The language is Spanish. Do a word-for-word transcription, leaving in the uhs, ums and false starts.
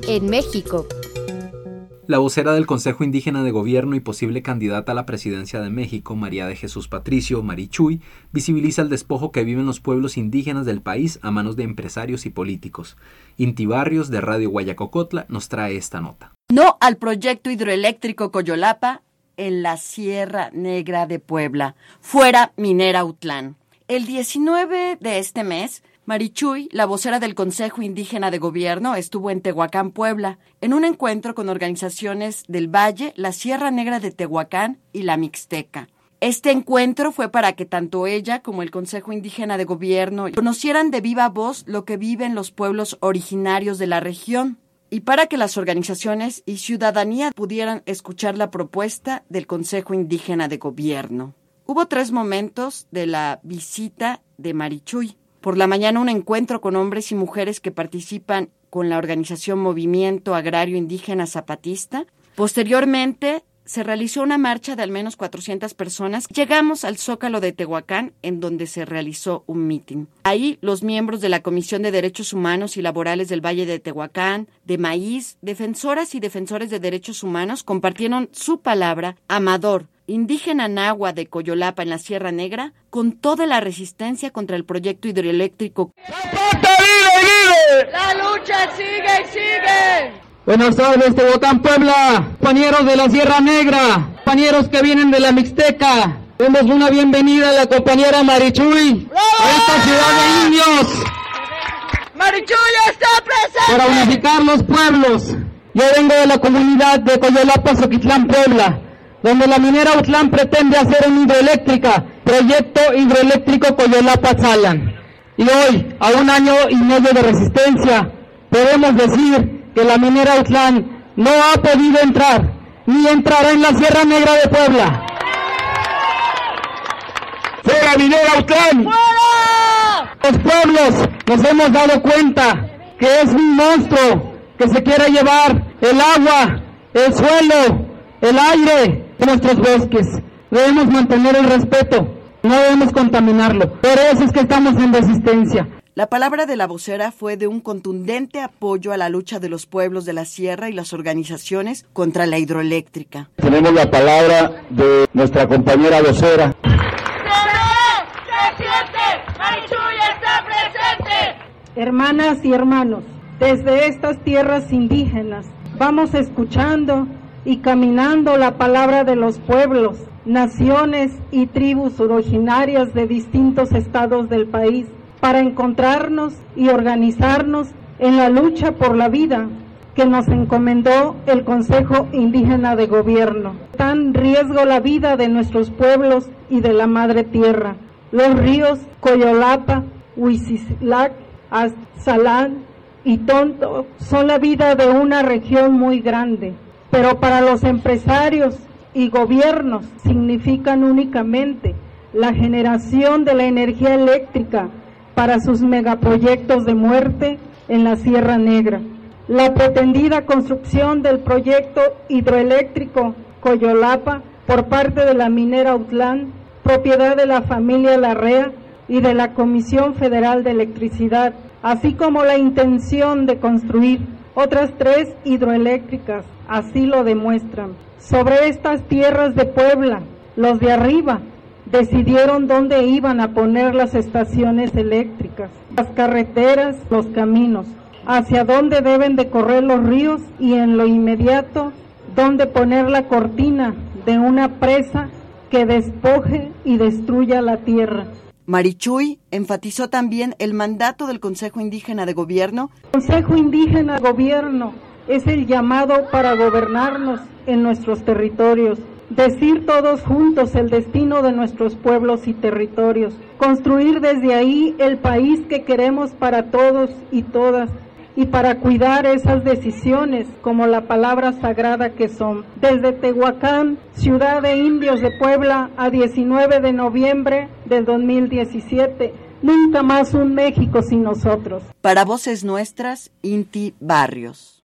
en México. La vocera del Consejo Indígena de Gobierno y posible candidata a la presidencia de México, María de Jesús Patricio, Marichuy, visibiliza el despojo que viven los pueblos indígenas del país a manos de empresarios y políticos. Inti Barrios, de Radio Guayacocotla, nos trae esta nota. No al proyecto hidroeléctrico Coyolapa en la Sierra Negra de Puebla. Fuera Minera Utlán. El diecinueve de este mes, Marichuy, la vocera del Consejo Indígena de Gobierno, estuvo en Tehuacán, Puebla, en un encuentro con organizaciones del Valle, la Sierra Negra de Tehuacán y la Mixteca. Este encuentro fue para que tanto ella como el Consejo Indígena de Gobierno conocieran de viva voz lo que viven los pueblos originarios de la región y para que las organizaciones y ciudadanía pudieran escuchar la propuesta del Consejo Indígena de Gobierno. Hubo tres momentos de la visita de Marichuy. Por la mañana, un encuentro con hombres y mujeres que participan con la organización Movimiento Agrario Indígena Zapatista. Posteriormente, se realizó una marcha de al menos cuatrocientas personas. Llegamos al Zócalo de Tehuacán, en donde se realizó un mitin. Ahí, los miembros de la Comisión de Derechos Humanos y Laborales del Valle de Tehuacán, de Maíz, defensoras y defensores de derechos humanos, compartieron su palabra, Amador, indígena nahua de Coyolapa en la Sierra Negra, con toda la resistencia contra el proyecto hidroeléctrico. ¡Zapata, vive, vive! ¡La lucha sigue y sigue! Buenas tardes, Tehuacán, Puebla, compañeros de la Sierra Negra, compañeros que vienen de la Mixteca. Demos una bienvenida a la compañera Marichuy a esta ciudad de indios. ¡Marichuy está presente! Para unificar los pueblos. Yo vengo de la comunidad de Coyolapa, Zoquitlán, Puebla, donde la minera Utlán pretende hacer una hidroeléctrica, proyecto hidroeléctrico Coyolapa-Tzalan. Y hoy, a un año y medio de resistencia, podemos decir que la minera Utlán no ha podido entrar, ni entrará en la Sierra Negra de Puebla. ¡Fuera minera Utlán! ¡Fuera! Los pueblos nos hemos dado cuenta que es un monstruo que se quiere llevar el agua, el suelo, el aire de nuestros bosques. Debemos mantener el respeto, no debemos contaminarlo. Por eso es que estamos en resistencia. La palabra de la vocera fue de un contundente apoyo a la lucha de los pueblos de la sierra y las organizaciones contra la hidroeléctrica. Tenemos la palabra de nuestra compañera vocera. ¡Se siente! ¡Marichuy está presente! Hermanas y hermanos, desde estas tierras indígenas vamos escuchando y caminando la palabra de los pueblos, naciones y tribus originarias de distintos estados del país para encontrarnos y organizarnos en la lucha por la vida que nos encomendó el Consejo Indígena de Gobierno. Está en riesgo la vida de nuestros pueblos y de la madre tierra. Los ríos Coyolapa, Huizilac, Aztlán y Tonto son la vida de una región muy grande, pero para los empresarios y gobiernos significan únicamente la generación de la energía eléctrica para sus megaproyectos de muerte en la Sierra Negra. La pretendida construcción del proyecto hidroeléctrico Coyolapa por parte de la minera Utlán, propiedad de la familia Larrea y de la Comisión Federal de Electricidad, así como la intención de construir otras tres hidroeléctricas, así lo demuestran. Sobre estas tierras de Puebla, los de arriba decidieron dónde iban a poner las estaciones eléctricas, las carreteras, los caminos, hacia dónde deben de correr los ríos y en lo inmediato dónde poner la cortina de una presa que despoje y destruya la tierra. Marichuy enfatizó también el mandato del Consejo Indígena de Gobierno. El Consejo Indígena de Gobierno es el llamado para gobernarnos en nuestros territorios, decir todos juntos el destino de nuestros pueblos y territorios, construir desde ahí el país que queremos para todos y todas, y para cuidar esas decisiones como la palabra sagrada que son. Desde Tehuacán, ciudad de indios de Puebla, a diecinueve de noviembre del dos mil diecisiete, nunca más un México sin nosotros. Para Voces Nuestras, Inti Barrios.